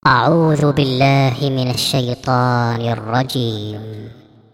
أعوذ بالله من الشيطان الرجيم.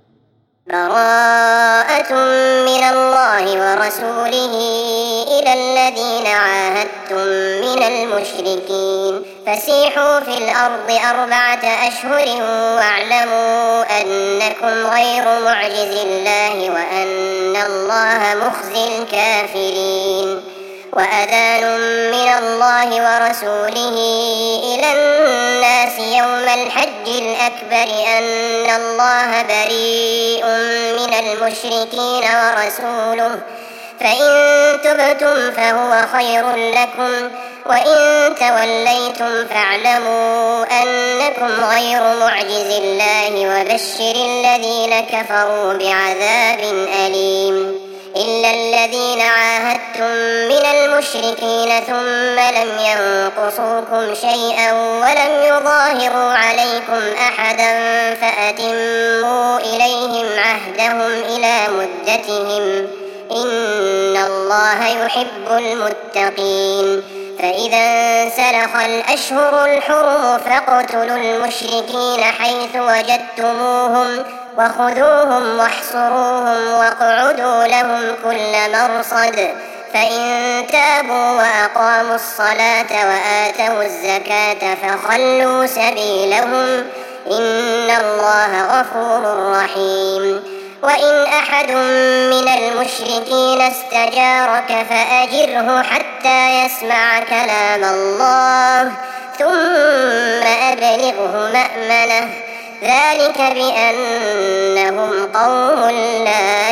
براءة من الله ورسوله إلى الذين عاهدتم من المشركين فسيحوا في الأرض 4 أشهر واعلموا أنكم غير معجز الله وأن الله مخزي الكافرين. وأذان من الله ورسوله إلى الناس يوم الحج الأكبر أن الله بريء من المشركين ورسوله فإن تبتم فهو خير لكم وإن توليتم فاعلموا أنكم غير معجز الله وبشر الذين كفروا بعذاب أليم. إلا الذين عاهدتم من المشركين ثم لم ينقصوكم شيئا ولم يظاهروا عليكم أحدا فأتموا إليهم عهدهم إلى مدتهم إن الله يحب المتقين. فإذا انسلخ الأشهر الحرم فاقتلوا المشركين حيث وجدتموهم وخذوهم واحصروهم واقعدوا لهم كل مرصد فإن تابوا وأقاموا الصلاة وآتوا الزكاة فخلوا سبيلهم إن الله غفور رحيم. وإن أحد من المشركين استجارك فأجره حتى يسمع كلام الله ثم أبلغه مأمنه ذلك بأنهم قوم لا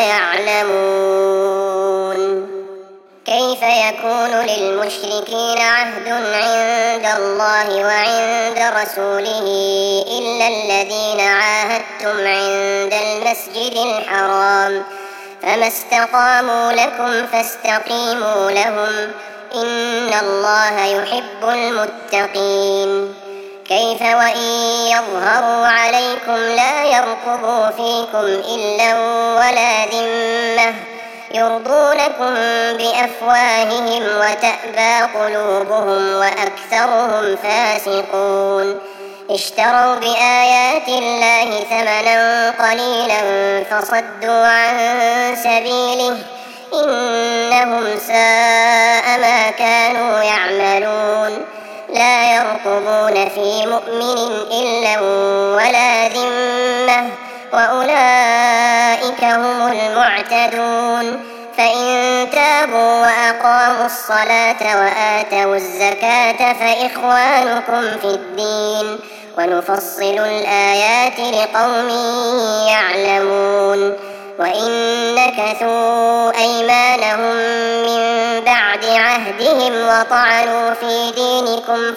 يعلمون. كيف يكون للمشركين عهد عند الله وعند رسوله إلا الذين عاهدتم عند المسجد الحرام فما استقاموا لكم فاستقيموا لهم إن الله يحب المتقين. كيف وإن يظهروا عليكم لا يرقبوا فيكم إلا ولا ذمة يرضونكم بأفواههم وتأبى قلوبهم وأكثرهم فاسقون. اشتروا بآيات الله ثمنا قليلا فصدوا عن سبيله إنهم ساء ما كانوا يعملون. لا يرقبون في مؤمن إلا ولا ذمة وأولئك هم المعتدون. فإن تابوا وأقاموا الصلاة وآتوا الزكاة فإخوانكم في الدين ونفصل الآيات لقوم يعلمون. وإن نكثوا أيمانهم من بعد عهدهم وطعنوا في دينكم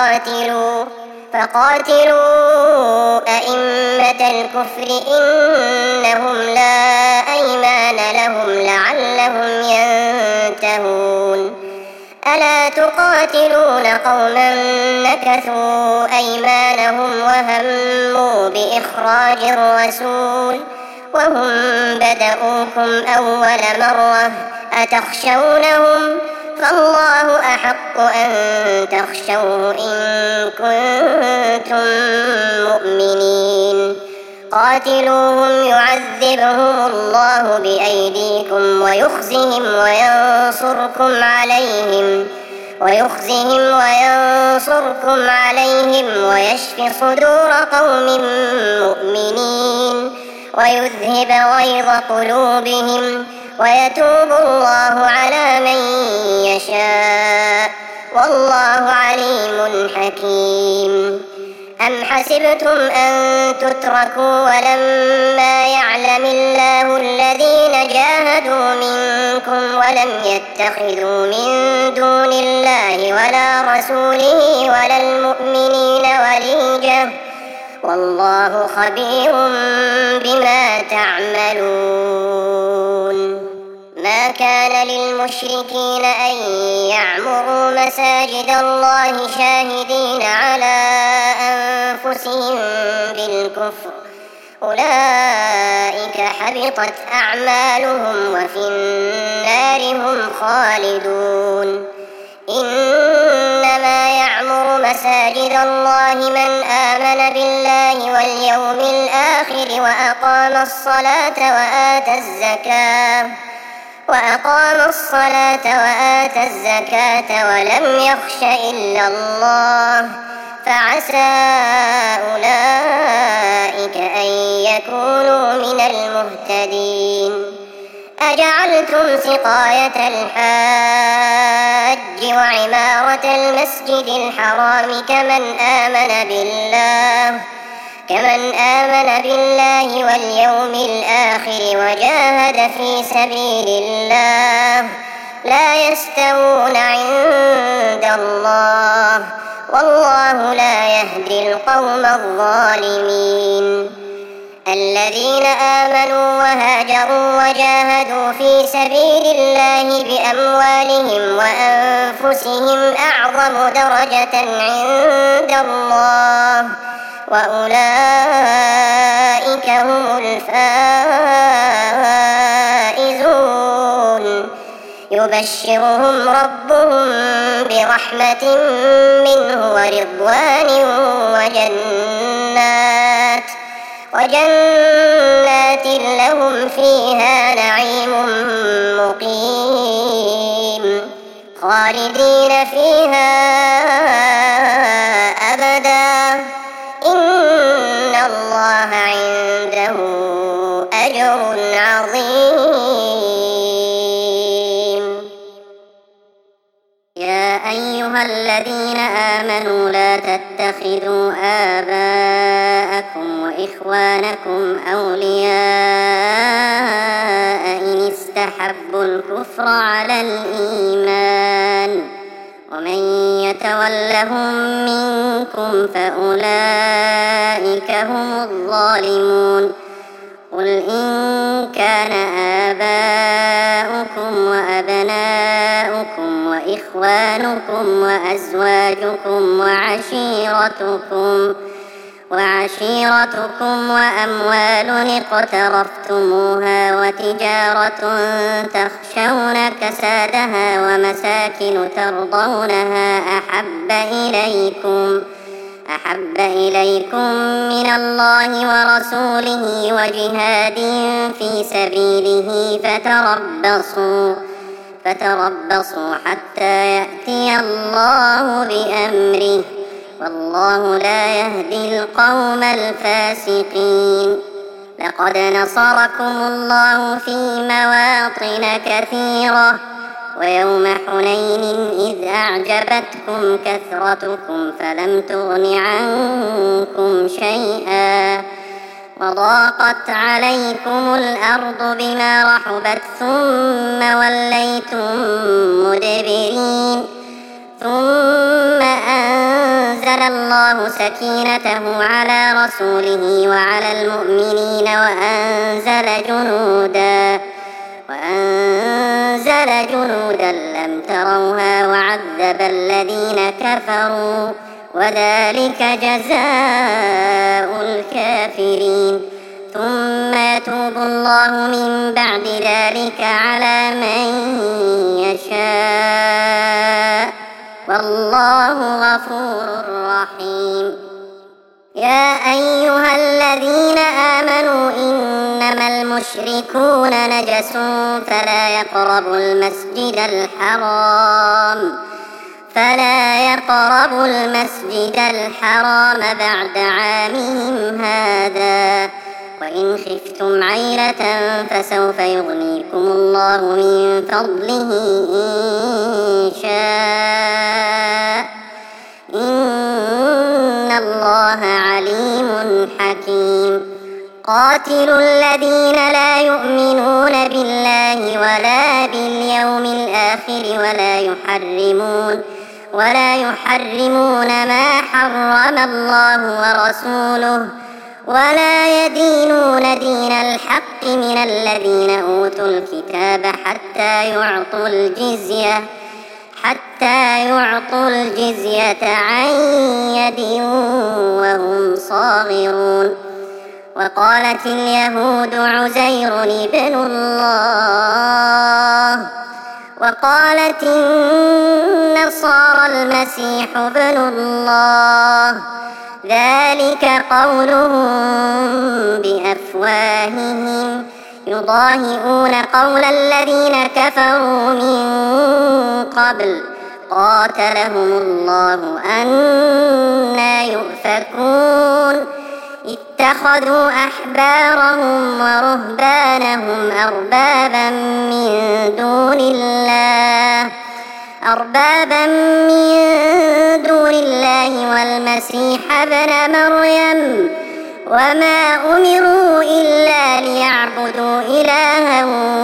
فقاتلوا أئمة الكفر إنهم لا أيمان لهم لعلهم ينتهون. ألا تقاتلون قوما نكثوا أيمانهم وهموا بإخراج الرسول وهم بدؤوكم أول مرة أتخشونهم فالله أحق أن تخشوه إن كنتم مؤمنين. قاتلوهم يعذبهم الله بأيديكم ويخزهم وينصركم عليهم ويشف صدور قوم مؤمنين ويذهب غيظ قلوبهم ويتوب الله على من يشاء والله عليم حكيم. أم حسبتم أن تتركوا ولما يعلم الله الذين جاهدوا منكم ولم يتخذوا من دون الله ولا رسوله ولا المؤمنين وليجة والله خبير بما تعملون. ما كان للمشركين أن يعمروا مساجد الله شاهدين على أنفسهم بالكفر أولئك حبطت أعمالهم وفي النار هم خالدون. إنما يعمر مساجد الله من آمن بالله واليوم الآخر وأقام الصلاة وآتى الزكاة ولم يخش إلا الله فعسى أولئك أن يكونوا من المهتدين. أجعلتم سقاية الحاج وعمارة المسجد الحرام كمن آمن بالله واليوم الآخر وجاهد في سبيل الله لا يستوون عند الله والله لا يهدي القوم الظالمين. الذين آمنوا وهاجروا وجاهدوا في سبيل الله بأموالهم وأنفسهم أعظم درجة عند الله وأولئك هم الفائزون. يبشرهم ربهم برحمة منه ورضوان وجنات لهم فيها نعيم مقيم خالدين فيها أبدا إن الله عنده أجر عظيم. يا أيها الذين آمنوا لا تتخذوا آباءكم وإخوانكم أولياء إن استحبوا الكفر على الإيمان ومن يتولهم منكم فأولئك هم الظالمون. قل إن كان آباؤكم وأبناؤكم وإخوانكم وأزواجكم وعشيرتكم وأموال اقترفتموها وتجارة تخشون كسادها ومساكن ترضونها أحب إليكم من الله ورسوله وجهاد في سبيله فتربصوا حتى يأتي الله بأمره والله لا يهدي القوم الفاسقين. لقد نصركم الله في مواطن كثيرة ويوم حنين إذ أعجبتكم كثرتكم فلم تغن عنكم شيئا وضاقت عليكم الأرض بما رحبت ثم وليتم مدبرين. ثم أنزل الله سكينته على رسوله وعلى المؤمنين وأنزل جنودا لم تروها وعذب الذين كفروا وذلك جزاء الكافرين. ثم يتوب الله من بعد ذلك على من يشاء والله غفور رحيم. يا أيها الذين آمنوا إنما المشركون نجس فلا يقربوا المسجد الحرام بعد عامهم هذا وإن خفتم عيلة فسوف يغنيكم الله من فضله إن شاء إن الله عليم حكيم. قاتلوا الذين لا يؤمنون بالله ولا باليوم الآخر ولا يحرمون ما حرم الله ورسوله ولا يدينون دين الحق من الذين أوتوا الكتاب حتى يعطوا الجزية عن يد وهم صاغرون. وقالت اليهود عزير ابن الله وقالت النصارى المسيح ابن الله، ذلك قولهم بأفواههم يضاهئون قول الذين كفروا من قبل قاتلهم الله أنى يؤفكون. اتخذوا أحبارهم ورهبانهم أربابا من دون الله والمسيح ابن مريم، وما أمروا إلا ليعبدوا إلها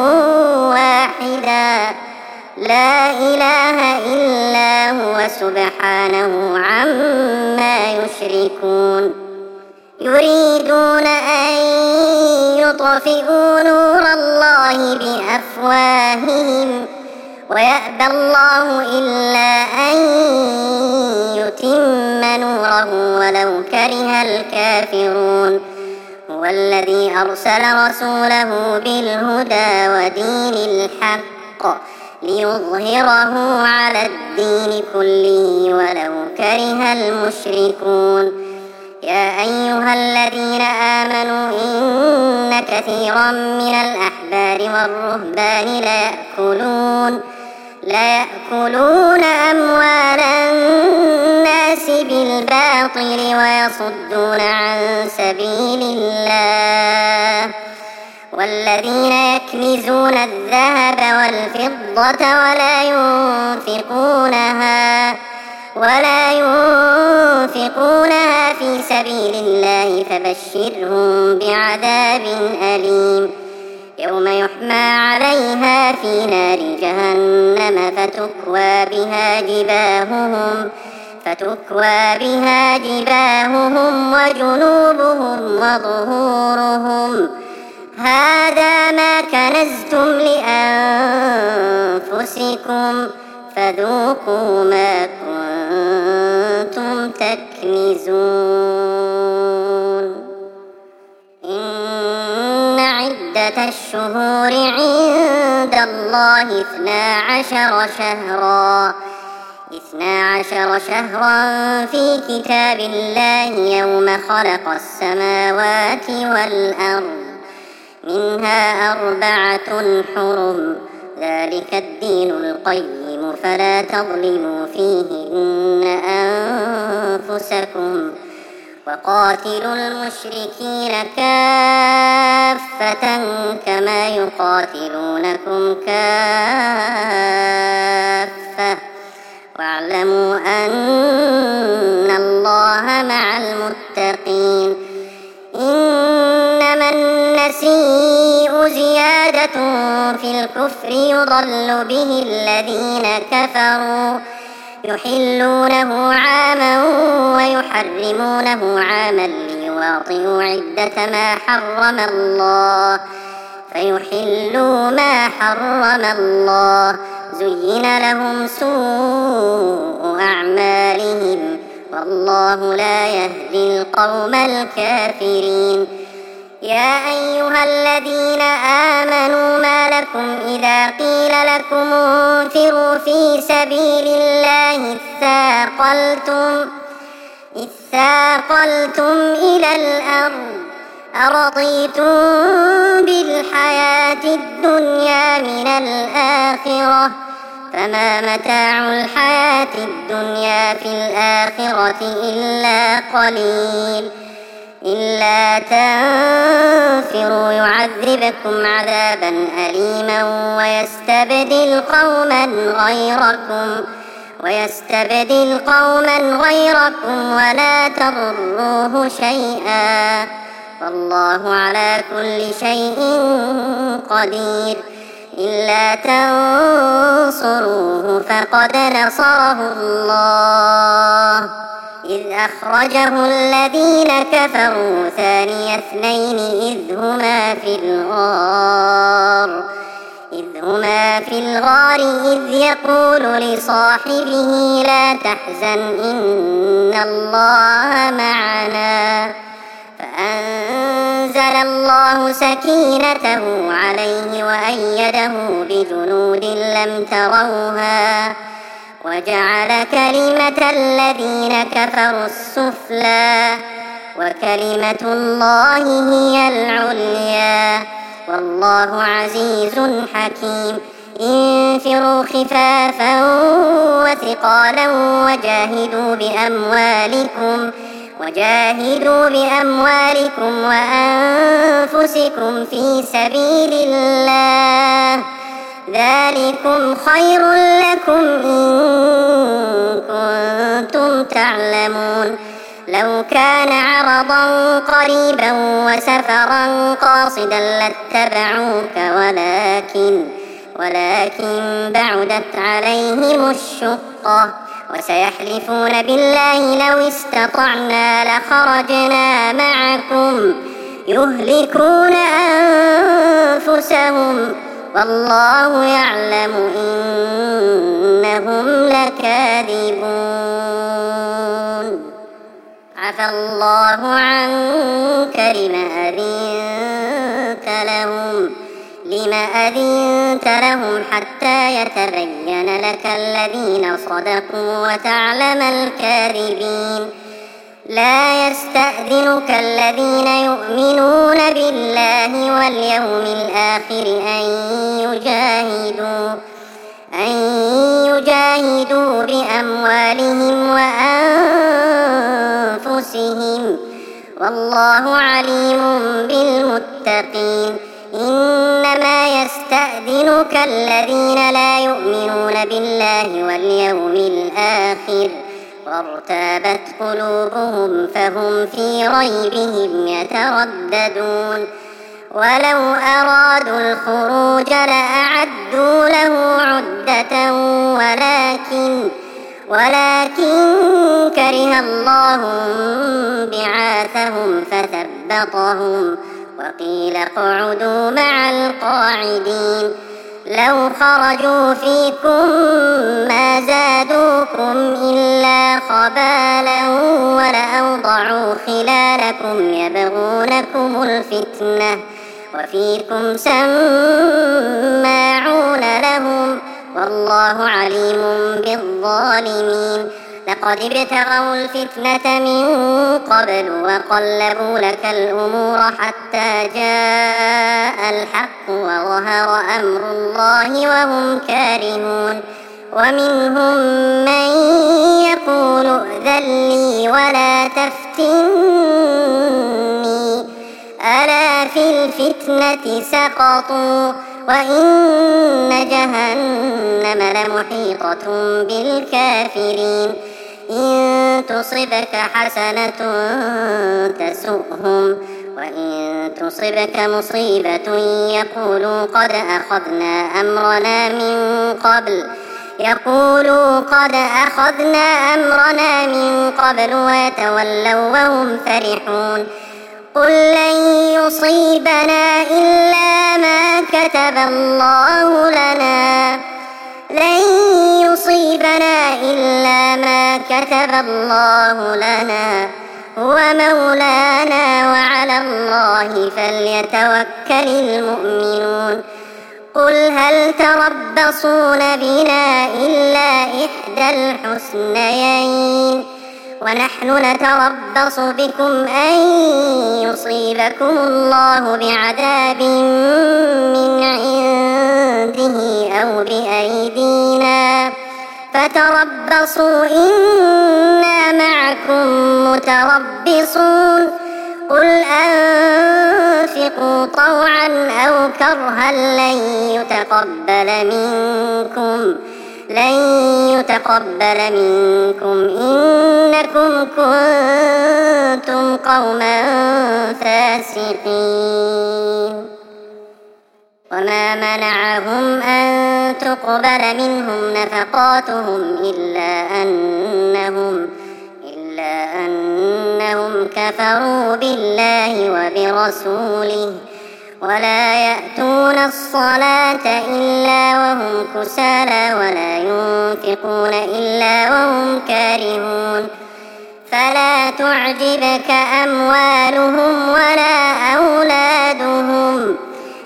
واحدا لا إله إلا هو سبحانه عما يشركون. يريدون أن يطفئوا نور الله بأفواههم ويأبى الله إلا أن يتم نوره ولو كره الكافرون. هو الذي أرسل رسوله بالهدى ودين الحق ليظهره على الدين كله ولو كره المشركون. يا أيها الذين آمنوا إن كثيرا من الأحبار والرهبان ليأكلون أموال الناس بالباطل ويصدون عن سبيل الله. والذين يكنزون الذهب والفضة ولا ينفقونها في سبيل الله فبشرهم بعذاب أليم. يوم يحمى عليها في نار جهنم فتكوى بها جباههم وجنوبهم وظهورهم هذا ما كنزتم لأنفسكم فذوقوا ما كنتم تكنزون. إن عدة الشهور عند الله 12 شهرا في كتاب الله يوم خلق السماوات والأرض، منها 4 حرم، ذلك الدين القيم، فلا تظلموا فيهن أنفسكم وقاتلوا المشركين كافة كما يقاتلونكم كافة واعلموا أن الله مع المتقين. إنما النسيء زيادة في الكفر يضل به الذين كفروا يحلونه عاما ويحرمونه عاما ليواطئوا عدة ما حرم الله فيحلوا ما حرم الله. زين لهم سوء أعمالهم والله لا يهدي القوم الكافرين. يا أيها الذين آمنوا ما لكم إذا قيل لكم انفروا في سبيل الله اثاقلتم إلى الأرض أرضيتم بالحياة الدنيا من الآخرة فما متاع الحياة الدنيا في الآخرة إلا قليل. إلا تنفروا يعذبكم عذابا أليما ويستبدل قوما غيركم ولا تضروه شيئا والله على كل شيء قدير. إلا تنصروه فقد نصره الله إذ أخرجه الذين كفروا ثاني اثنين إذ هما في الغار إذ يقول لصاحبه لا تحزن إن الله معنا فأنزل الله سكينته عليه وأيده بجنود لم تروها وجعل كلمة الذين كفروا السفلى وكلمة الله هي العليا والله عزيز حكيم. انفروا خفافا وثقالا وجاهدوا بأموالكم وأنفسكم في سبيل الله ذلكم خير لكم إن كنتم تعلمون. لو كان عرضا قريبا وسفرا قاصدا لاتبعوك ولكن بعدت عليهم الشقة وسيحلفون بالله لو استطعنا لخرجنا معكم يهلكون أنفسهم والله يعلم إنهم لكاذبون. عفى الله عنك لما أذنت لهم حتى يتبين لك الذين صدقوا وتعلم الكاذبين. لا يستأذنك الذين يؤمنون بالله واليوم الآخر أن يجاهدوا بأموالهم وأنفسهم والله عليم بالمتقين. إنما يستأذنك الذين لا يؤمنون بالله واليوم الآخر وارتابت قلوبهم فهم في ريبهم يترددون. ولو أرادوا الخروج لأعدوا له عدة ولكن كره الله بعاثهم فثبطهم وقيل اقعدوا مع القاعدين. لو خرجوا فيكم ما زادوكم إلا خبالا ولأوضعوا خلالكم يبغونكم الفتنة وفيكم سماعون لهم والله عليم بالظالمين. لقد ابتغوا الفتنة من قبل وقلبوا لك الأمور حتى جاء الحق وظهر أمر الله وهم كارهون. ومنهم من يقول ائذن لي ولا تفتني ألا في الفتنة سقطوا وإن جهنم لمحيطة بالكافرين. إن تصبك حسنة تسؤهم وإن تصبك مصيبة يقولوا قد أخذنا أمرنا من قبل ويتولوا وهم فرحون. قل لن يصيبنا إلا ما كتب الله لنا هو مولانا وعلى الله فليتوكل المؤمنون. قل هل تربصون بنا إلا إحدى الحسنيين ونحن نتربص بكم أن يصيبكم الله بعذاب من عنده أو بأيدينا فتربصوا إنا معكم متربصون. قل أنفقوا طوعا أو كرها لن يتقبل منكم إنكم كنتم قوما فاسقين. وما منعهم أن تقبل منهم نفقاتهم إلا أنهم كفروا بالله وبرسوله ولا يأتون الصلاة إلا وهم كسالى ولا ينفقون إلا وهم كارهون. فلا تعجبك أموالهم ولا أولادهم آتاهم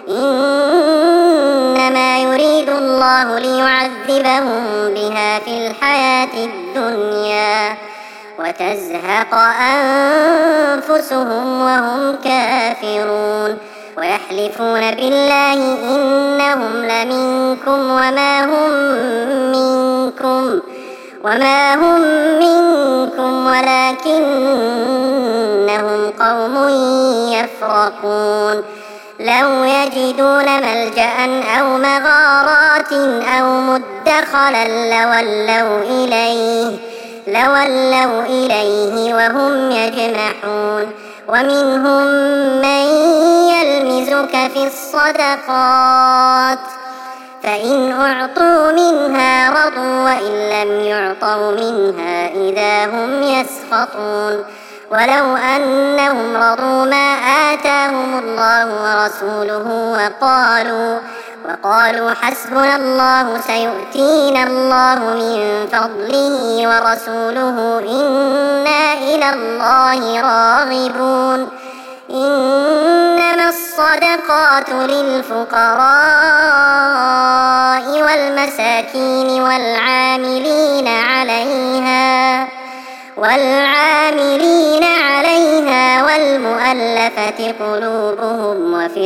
إنما يريد الله ليعذبهم بها في الحياة الدنيا وتزهق أنفسهم وهم كافرون ويحلفون بالله إنهم لمنكم وما هم منكم ولكنهم قوم يفرقون لو يجدون ملجأ أو مغارات أو مدخلا لولوا إليه وهم يجمحون ومنهم من يلمزك في الصدقات فإن أعطوا منها رضوا وإن لم يعطوا منها إذا هم يسخطون ولو أنهم رضوا ما آتاهم الله ورسوله وقالوا حسبنا الله سيؤتينا الله من فضله ورسوله إنا إلى الله راغبون إنما الصدقات للفقراء والمساكين والعاملين عليها والمؤلفة قلوبهم وفي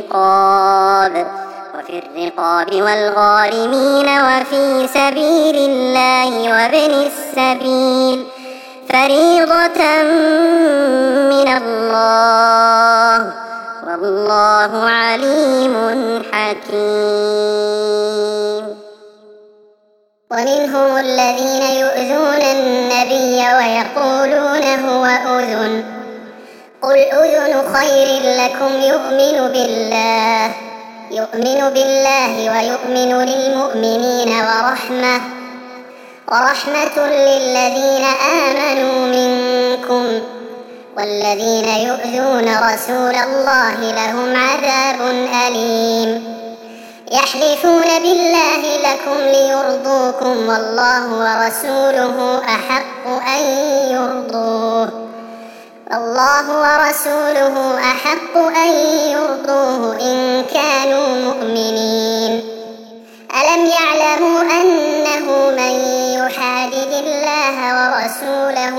الرقاب والغارمين وفي سبيل الله وابن السبيل فريضة من الله والله عليم حكيم. ومنهم الذين يؤذون النبي ويقولون هو أذن قل أذن خير لكم يؤمن بالله ويؤمن للمؤمنين ورحمة للذين آمنوا منكم والذين يؤذون رسول الله لهم عذاب أليم يحلفون بالله لكم ليرضوكم والله ورسوله أحق أن يرضوه إن كانوا مؤمنين ألم يعلموا أنه من يحادد الله ورسوله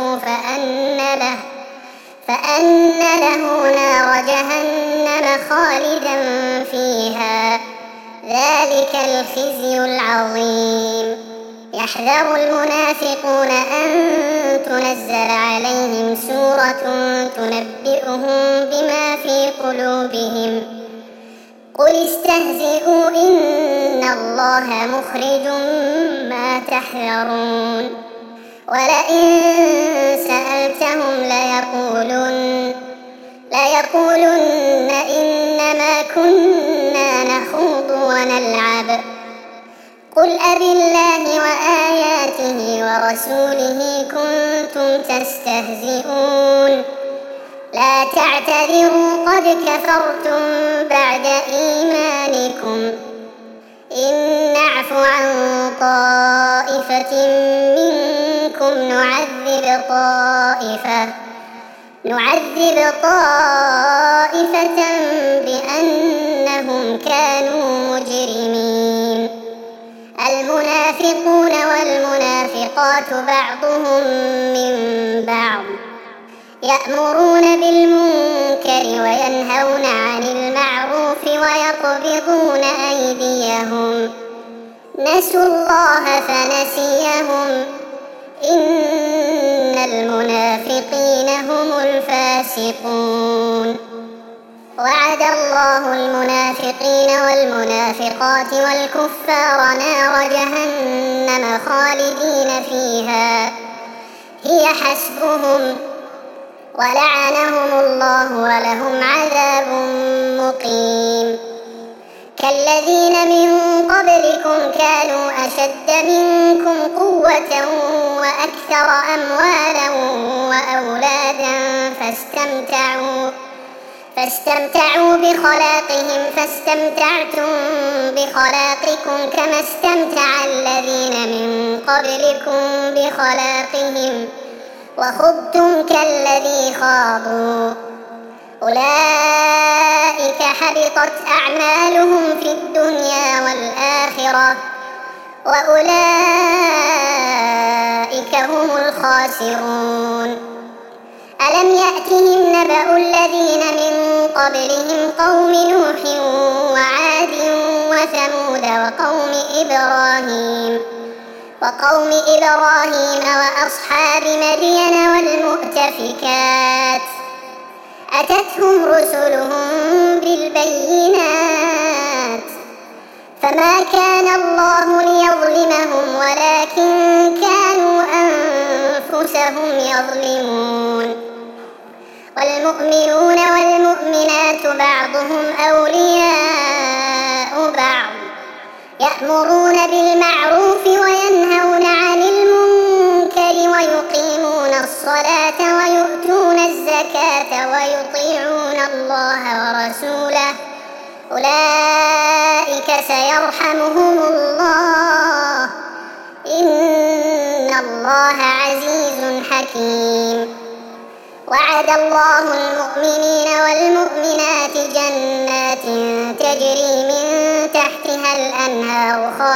فأن له نار جهنم خالدا فيها ذلك الخزي العظيم. يحذر المنافقون أن تنزل عليهم سورة تنبئهم بما في قلوبهم قل استهزئوا إن الله مخرج ما تحذرون ولئن سألتهم ليقولن إنما كنا نخوض ونلعب قل أبالله وآياته ورسوله كنتم تستهزئون لا تعتذروا قد كفرتم بعد إيمانكم إن نعف عن طائفة منكم نعذب طائفة بأنهم كانوا مجرمين. المنافقون والمنافقات بعضهم من بعض يأمرون بالمنكر وينهون عن المعروف ويقبضون أيديهم نسوا الله فنسيهم إن المنافقين هم الفاسقون. وعد الله المنافقين والمنافقات والكفار نار جهنم خالدين فيها هي حسبهم ولعنهم الله ولهم عذاب مقيم. كالذين من قبلكم كانوا أشد منكم قوة وأكثر أموالا وأولادا فاستمتعوا بخلاقهم فاستمتعتم بخلاقكم كما استمتع الذين من قبلكم بخلاقهم وخضتم كالذي خاضوا أولئك حبطت أعمالهم في الدنيا والآخرة وأولئك هم الخاسرون. ألم يأتهم نبأ الذين من قبلهم قوم نوح وعاد وثمود وقوم إبراهيم وأصحاب مدين والمؤتفكات أتتهم رسلهم بالبينات فما كان الله ليظلمهم ولكن كانوا أنفسهم يظلمون. والمؤمنون والمؤمنات بعضهم أولياء بعض يأمرون بالمعروف وينهون عن المنكر ويقيمون الصلاة ويؤتون الزكاة ويطيعون الله ورسوله أولئك سيرحمهم الله إن الله عزيز حكيم. وعد الله المؤمنين والمؤمنات جنات تجري من تحتها الأنهار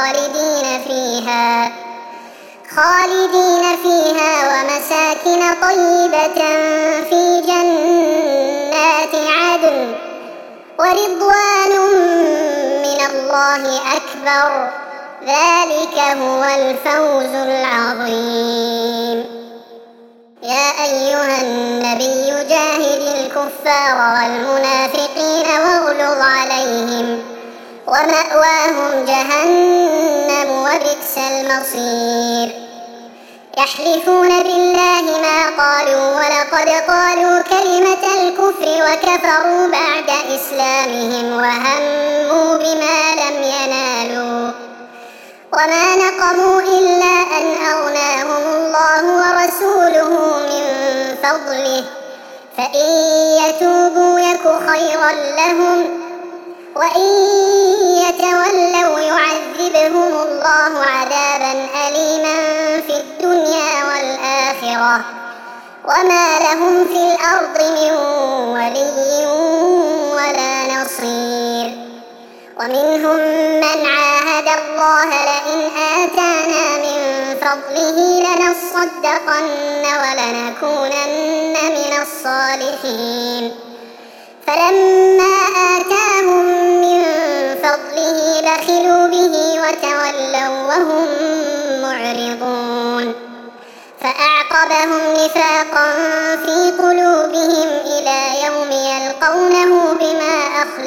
خالدين فيها ومساكن طيبة في جنات عدن ورضوان من الله أكبر ذلك هو الفوز العظيم. يا أيها النبي جاهد الكفار والمنافقين واغلظ عليهم ومأواهم جهنم وبئس المصير. يحلفون بالله ما قالوا ولقد قالوا كلمة الكفر وكفروا بعد إسلامهم وهموا بما لم ينالوا وما نقموا إلا أن أغناهم الله ورسوله من فضله فإن يتوبوا يك خيرا لهم وإن يتولوا يعذبهم الله عذابا أليما في الدنيا والآخرة وما لهم في الأرض من ولي ولا نصير. ومنهم من عاهد الله لئن آتانا من فضله لنصدقن ولنكونن من الصالحين فلما آتاهم من فضله بخلوا به وتولوا وهم معرضون. فأعقبهم نفاقا في قلوبهم إلى يوم يلقونه بما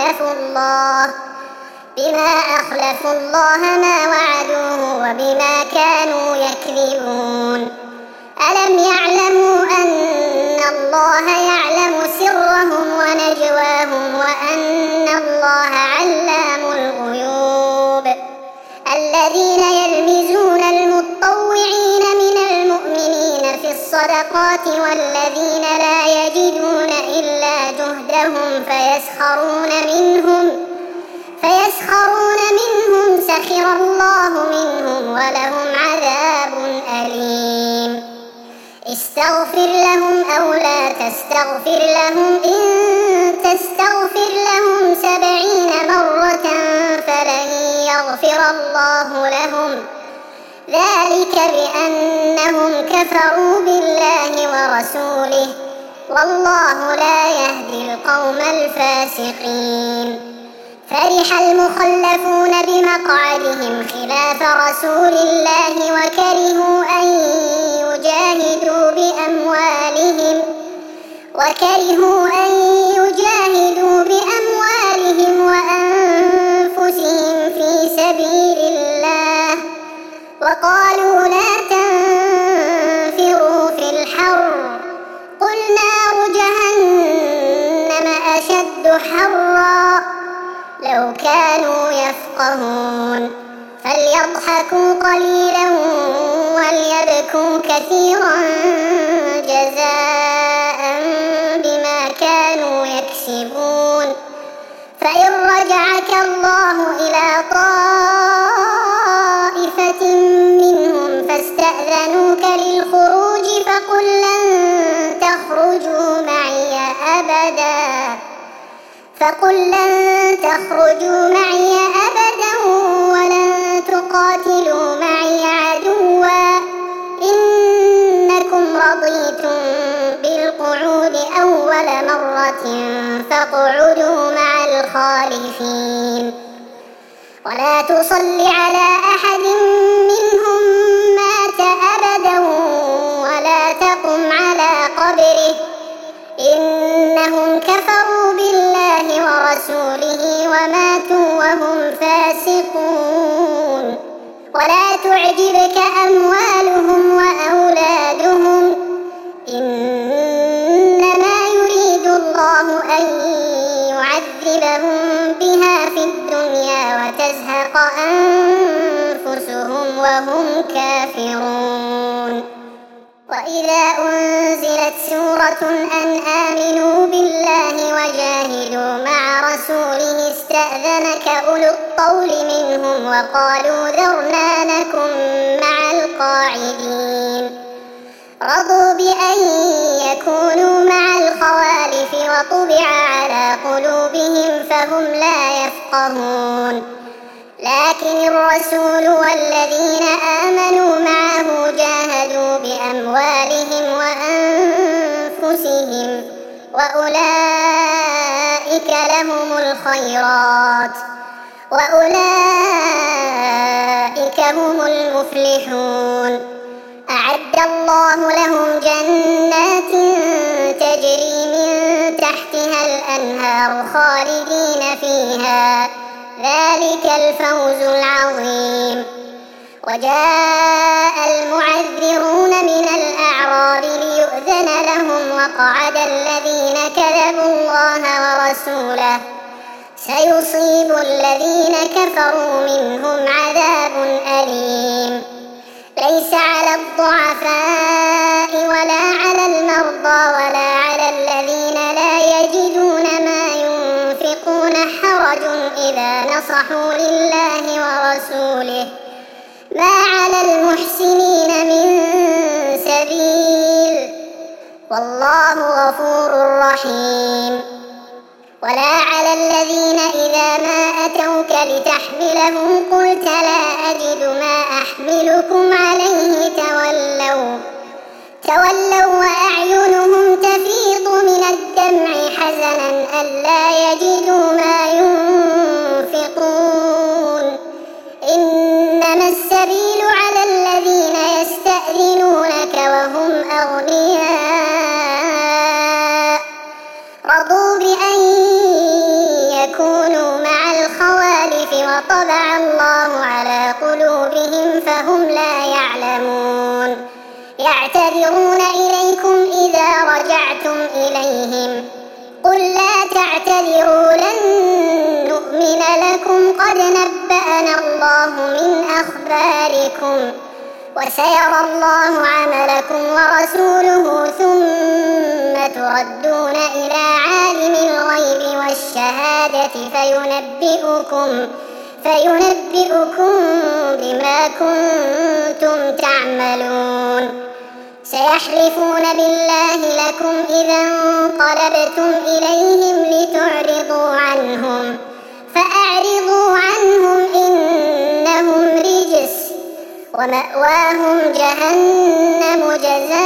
أخلفوا الله ما وعدوه وبما كانوا يكذبون. ألم يعلموا أن الله يعلم سرهم ونجواهم وأن الله علام الغيوب. الذين يلمزون المطوعين من المؤمنين في الصدقات والذين لا يجدون إلا جهدهم فيسخرون منهم سخر الله منهم ولهم عذاب أليم. استغفر لهم أو لا تستغفر لهم إن تستغفر لهم 70 مرة فلن يغفر الله لهم ذلك بأنهم كفروا بالله ورسوله والله لا يهدي القوم الفاسقين. فرح المخلفون بمقعدهم خلاف رسول الله وكرهوا أن يجاهدوا بأموالهم وأنفسهم في سبيل الله وقالوا لا تنفروا في الحر قل نار جهنم أشد حرا لو كانوا يفقهون. فليضحكوا قليلا وليبكوا كثيرا جزاء بما كانوا يكسبون. فإن رجعك الله إلى طائفة منهم فاستأذنوك للخروج فقل لن تخرجوا معي أبدا فقل لن تخرجوا معي أبدا ولن تقاتلوا معي عدوا إنكم رضيتم بالقعود أول مرة فاقعدوا مع الخالفين ولا تصل على أحد منهم مات أبدا ولا تقم على قبره إنهم كفروا بالله ورسوله وماتوا وهم فاسقون ولا تعجبك أموالهم وأولادهم إنما يريد الله أن يعذبهم بها في الدنيا وتزهق أنفسهم وهم كافرون وإذا أنزلت سورة أن آمنوا بالله وجاهدوا مع رسوله استأذنك أولو الطول منهم وقالوا ذرنا نكن مع القاعدين رضوا بأن يكونوا مع الخوالف وطبع على قلوبهم فهم لا يفقهون لكن الرسول والذين آمنوا معه جاهدوا بأموالهم وأنفسهم وأولئك لهم الخيرات وأولئك هم المفلحون أعد الله لهم جنات تجري من تحتها الأنهار خالدين فيها ذلك الفوز العظيم وجاء المعذرون من الأعراب ليؤذن لهم وقعد الذين كذبوا الله ورسوله سيصيب الذين كفروا منهم عذاب أليم ليس على الضعفاء ولا على المرضى ولا على الذين لا يجدون ما ينفقون حرج إذا نصحوا لله ورسوله ما على المحسنين من سبيل والله غفور رحيم ولا على الذين إذا ما أتوك لتحملهم قلت لا أجد ما أحملكم عليه تولوا وأعينهم تفيض من الدمع حزنا ألا يجدوا ما ينفقون إنما السبيل على الذين يستأذنونك وهم أغنياء رضوا بأن يكونوا مع الخوالف وطبع الله على قلوبهم فهم لا يعلمون يعتذرون إليكم إذا رجعتم إليهم قل لا تعتذروا لن نؤمن لكم قد نبأنا الله من أخباركم وسيرى الله عملكم ورسوله ثم تردون إلى عالم الغيب والشهادة فينبئكم بما كنتم تعملون سيحلفون بالله لكم إذا انقلبتم إليهم لتعرضوا عنهم فأعرضوا عنهم إنهم رجس ومأواهم جهنم جزاء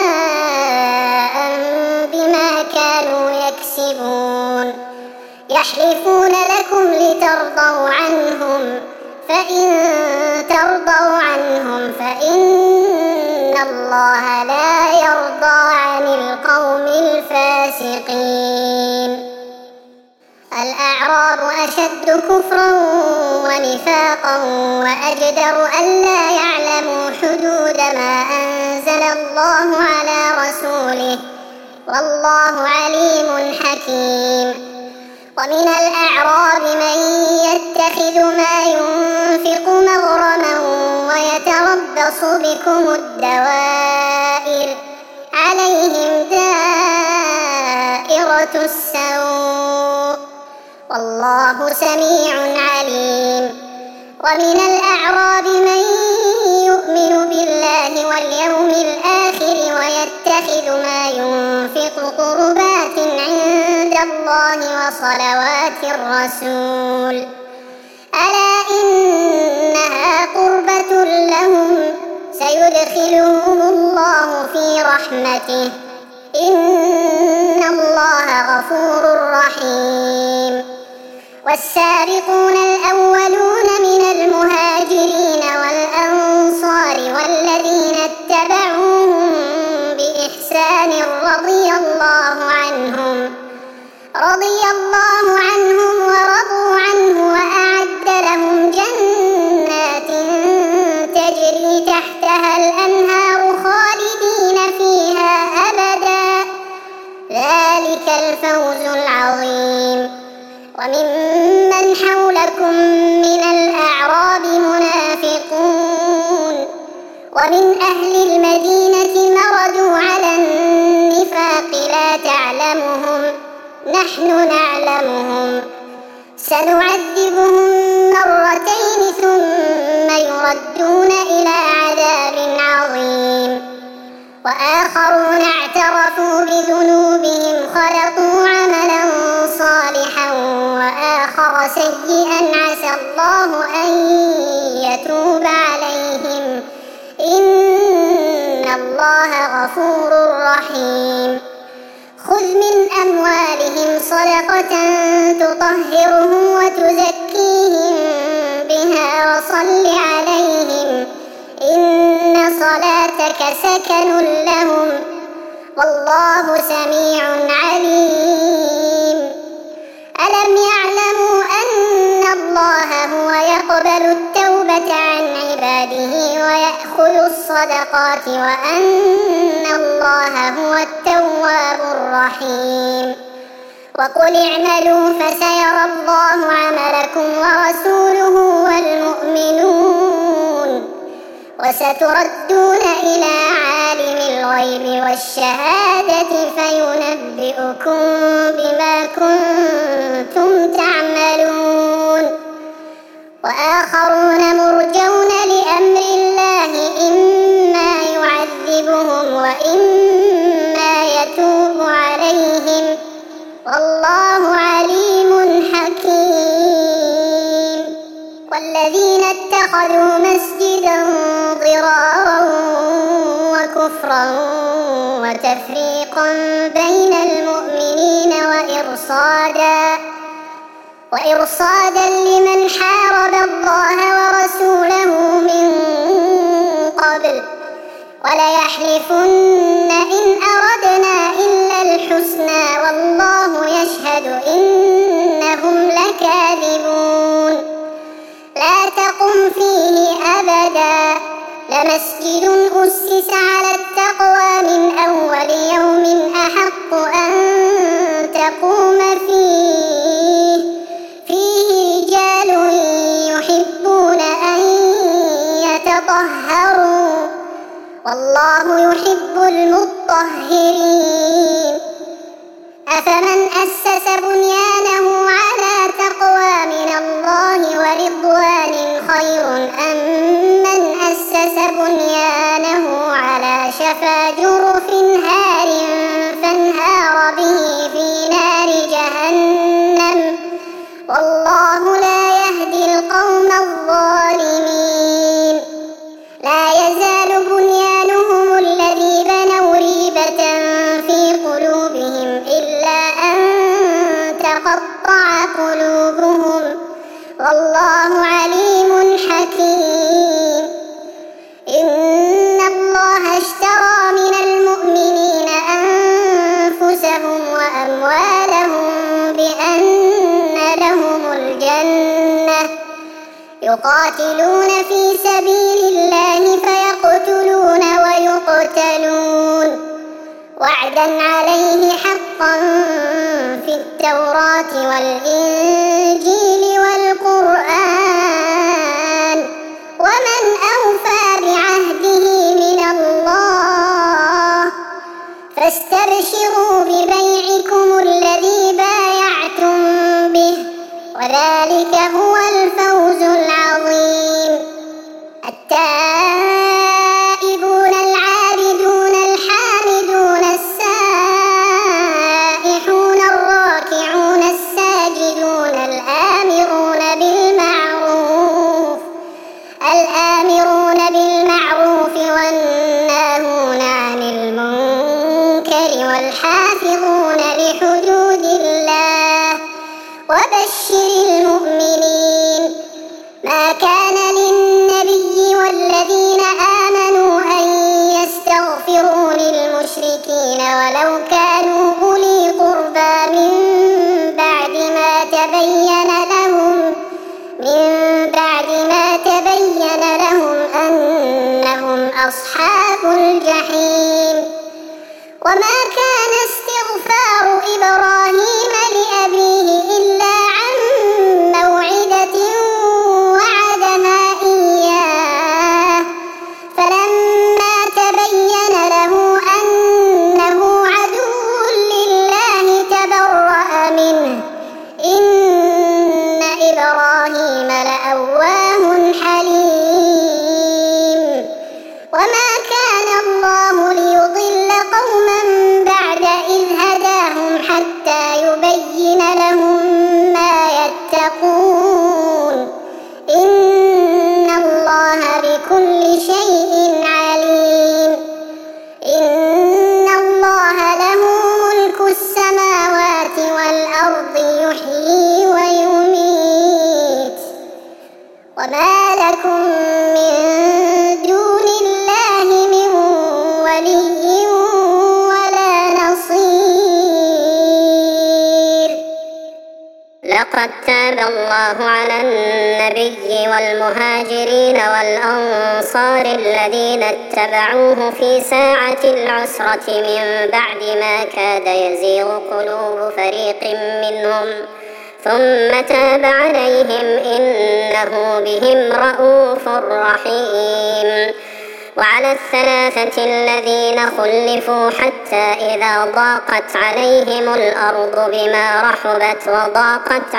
بما كانوا يكسبون يحلفون لكم لترضوا عنهم فإن ترضوا عنهم فإن الله لا يرضى عن القوم الفاسقين الأعراب أشد كفرا ونفاقا وأجدر ألا يعلموا حدود ما أنزل الله على رسوله والله عليم حكيم ومن الأعراب من يتخذ ما ينفق مغرما ويتربص بكم الدوائر عليهم دائرة السوء والله سميع عليم ومن الأعراب من يؤمن بالله واليوم الآخر ويتخذ ما ينفق قربات عند الله وصلوات الرسول ألا إنها قربة لهم سيدخلهم الله في رحمته إن الله غفور رحيم والسابقون الأولون من المهاجرين والأنصار والذين اتبعوهم بإحسان رضي الله عنهم ورضوا عنه وأعد لهم جنات تجري تحتها الأنهار خالدين فيها أبدا ذلك الفوز العظيم وممن حولكم من الأعراب منافقون ومن أهل المدينة مردوا على النفاق لا تعلمهم نحن نعلمهم سنعذبهم مرتين ثم يردون إلى عذاب عظيم وآخرون اعترفوا بذنوبهم خلقوا عملا صالحا وآخر سيئا عسى الله أن يتوب عليهم إن الله غفور رحيم خذ من أموالهم صدقة تطهرهم وتزكيهم بها وصل عليهم إن صلاتك سكن لهم والله سميع عليم ألم يعلموا أن الله هو يقبل التوبة عن عباده ويأخذ الصدقات وأن الله هو التواب الرحيم وقل اعملوا فسيرى الله عملكم ورسوله والمؤمنون وستردون إلى عالم الغيب والشهادة فينبئكم بما كنتم تعملون وآخرون مرجون لأمر الله إما يعذبهم وإما يتوب عليهم والله عليم حكيم والذين اتخذوا مسجدا ضرارا وكفرا وتفريقا بين المؤمنين وإرصادا لمن حارب الله ورسوله من قبل وليحلفن إن أردنا إلا الحسنى والله يشهد إنهم لكاذبون لا تقم فيه أبدا لمسجد أسس على التقوى من أول يوم أحق أن تقوم فيه رجال يحبون أن يتطهروا والله يحب المطهرين أفمن أسس بنيانه على تقوى من الله ورضوان خير أم من أسس بنيانه على شفا جرف هار فانهار به في نار جهنم والله لا يهدي القوم الظالمين لا يزال بنيانهم الذي بنوا ريبة في قلوبهم إلا أن تقطع قلوبهم والله عليم حكيم إن الله اشترى من المؤمنين أنفسهم وأموالهم بأن لهم الجنة يقاتلون في سبيل الله فيقتلون ويقتلون وعدا عليه حقا في التوراة والإنجيل والقرآن ومن أوفى بعهده من الله فاستبشروا ببيعكم الذي بايعتم به وذلك هو الفوز العظيم التائبون العابدون الحامدون السائحون الراكعون وبشر المؤمنين. ما كان للنبي والذين آمنوا أن يستغفروا للمشركين ولو كانوا أولي قربى من بعد ما تبين لهم أنهم أصحاب الجحيم. وما كان استغفار إبراهيم لأبيه إلا عن موعدة وعدها إياه فلما تبين له أنه عدو لله تبرأ منه إن إبراهيم لأواه حليم. وما كان الله ليضل قوما بعد إذ هداهم حتى يبين لهم ما يتقون إن الله بكل شيء عليم. إن الله له ملك السماوات والأرض يحيي ويميت وما لكم من دون الله من ولي ولا نصير. لقد تاب الله على النبي والمهاجرين والأنصار الذين اتبعوه في ساعة العسرة من بعد ما كاد يزيغ قلوب فريق منهم ثم تاب عليهم إنه بهم رءوف رحيم. وعلى الثلاثة الذين خلفوا حتى إذا ضاقت عليهم الأرض بما رحبت وضاقت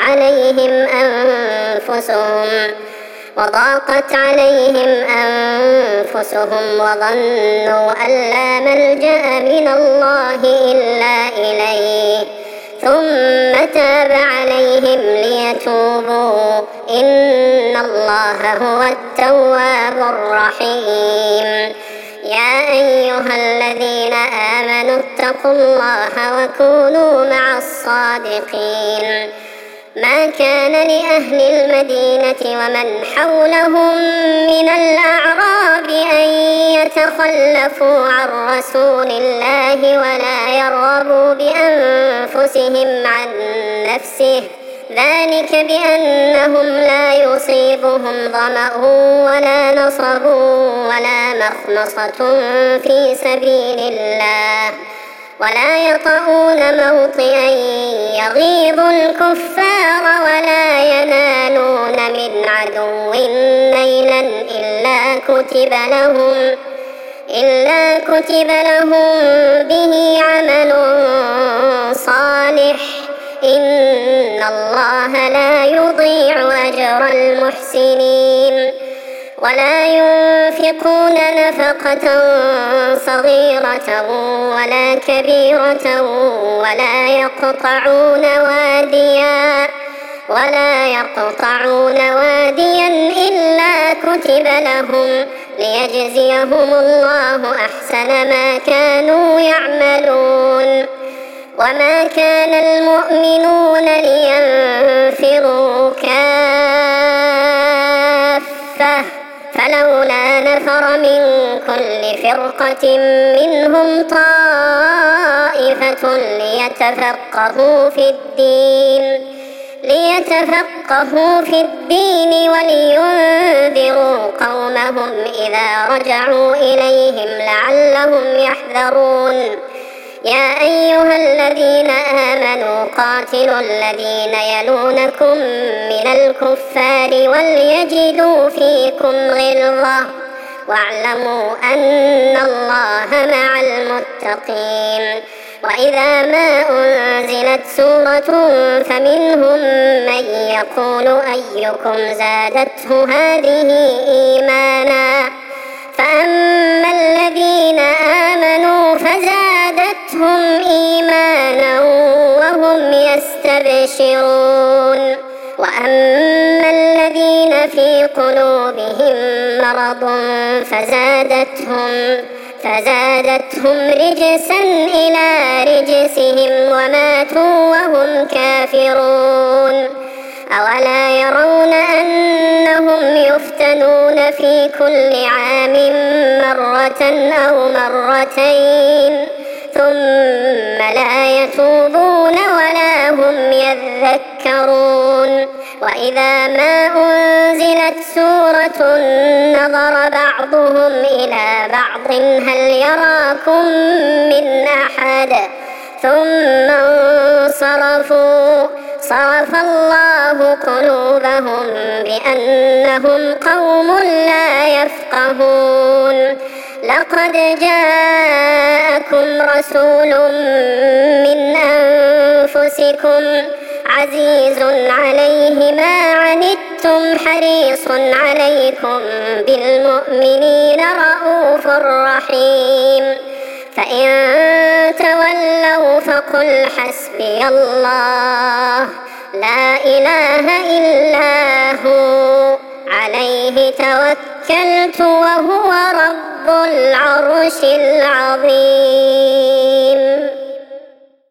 عليهم أنفسهم وظنوا أن لا ملجأ من الله إلا إليه ثم تاب عليهم ليتوبوا إن الله هو التواب الرحيم. يا أيها الذين آمنوا اتقوا الله وكونوا مع الصادقين. ما كان لأهل المدينة ومن حولهم من الأعراب أن يتخلفوا عن رسول الله ولا يرغبوا بأنفسهم عن نفسه ذلك بأنهم لا يصيبهم ظمأ ولا نصب ولا مخمصة في سبيل الله ولا يطؤون موطئا يغيظ الكفار ولا ينالون من عدو نيلا إلا كتب لهم به عمل صالح إن الله لا يضيع أجر المحسنين. ولا ينفقون نفقة صغيرة ولا كبيرة ولا يقطعون واديا إلا كتب لهم ليجزيهم الله أحسن ما كانوا يعملون. وما كان المؤمنون لينفروا كافة فلولا نفر من كل فرقة منهم طائفة ليتفقهوا في الدين ولينذروا قومهم إذا رجعوا إليهم لعلهم يحذرون. يا أيها الذين آمنوا قاتلوا الذين يلونكم من الكفار وليجدوا فيكم غلظة واعلموا أن الله مع المتقين. وإذا ما أنزلت سورة فمنهم من يقول أيكم زادته هذه إيمانا فأما الذين آمنوا فزادتهم إيمانا وهم يستبشرون. وأما الذين في قلوبهم مرض فزادتهم رجسا إلى رجسهم وماتوا وهم وهم كافرون أولا يرون أنهم يفتنون في كل عام مرة أو مرتين ثم لا يتوبون ولا هم يذكرون وإذا ما أنزلت سورة نظر بعضهم إلى بعض هل يراكم من أحد ثم انصرفوا صرف الله قلوبهم بأنهم قوم لا يفقهون لقد جاءكم رسول من أنفسكم عزيز عليه ما عنتم حريص عليكم بالمؤمنين رءوف رحيم فإن تولوا فقل حسبي الله لا إله إلا هو عليه توكلت وهو رب العرش العظيم.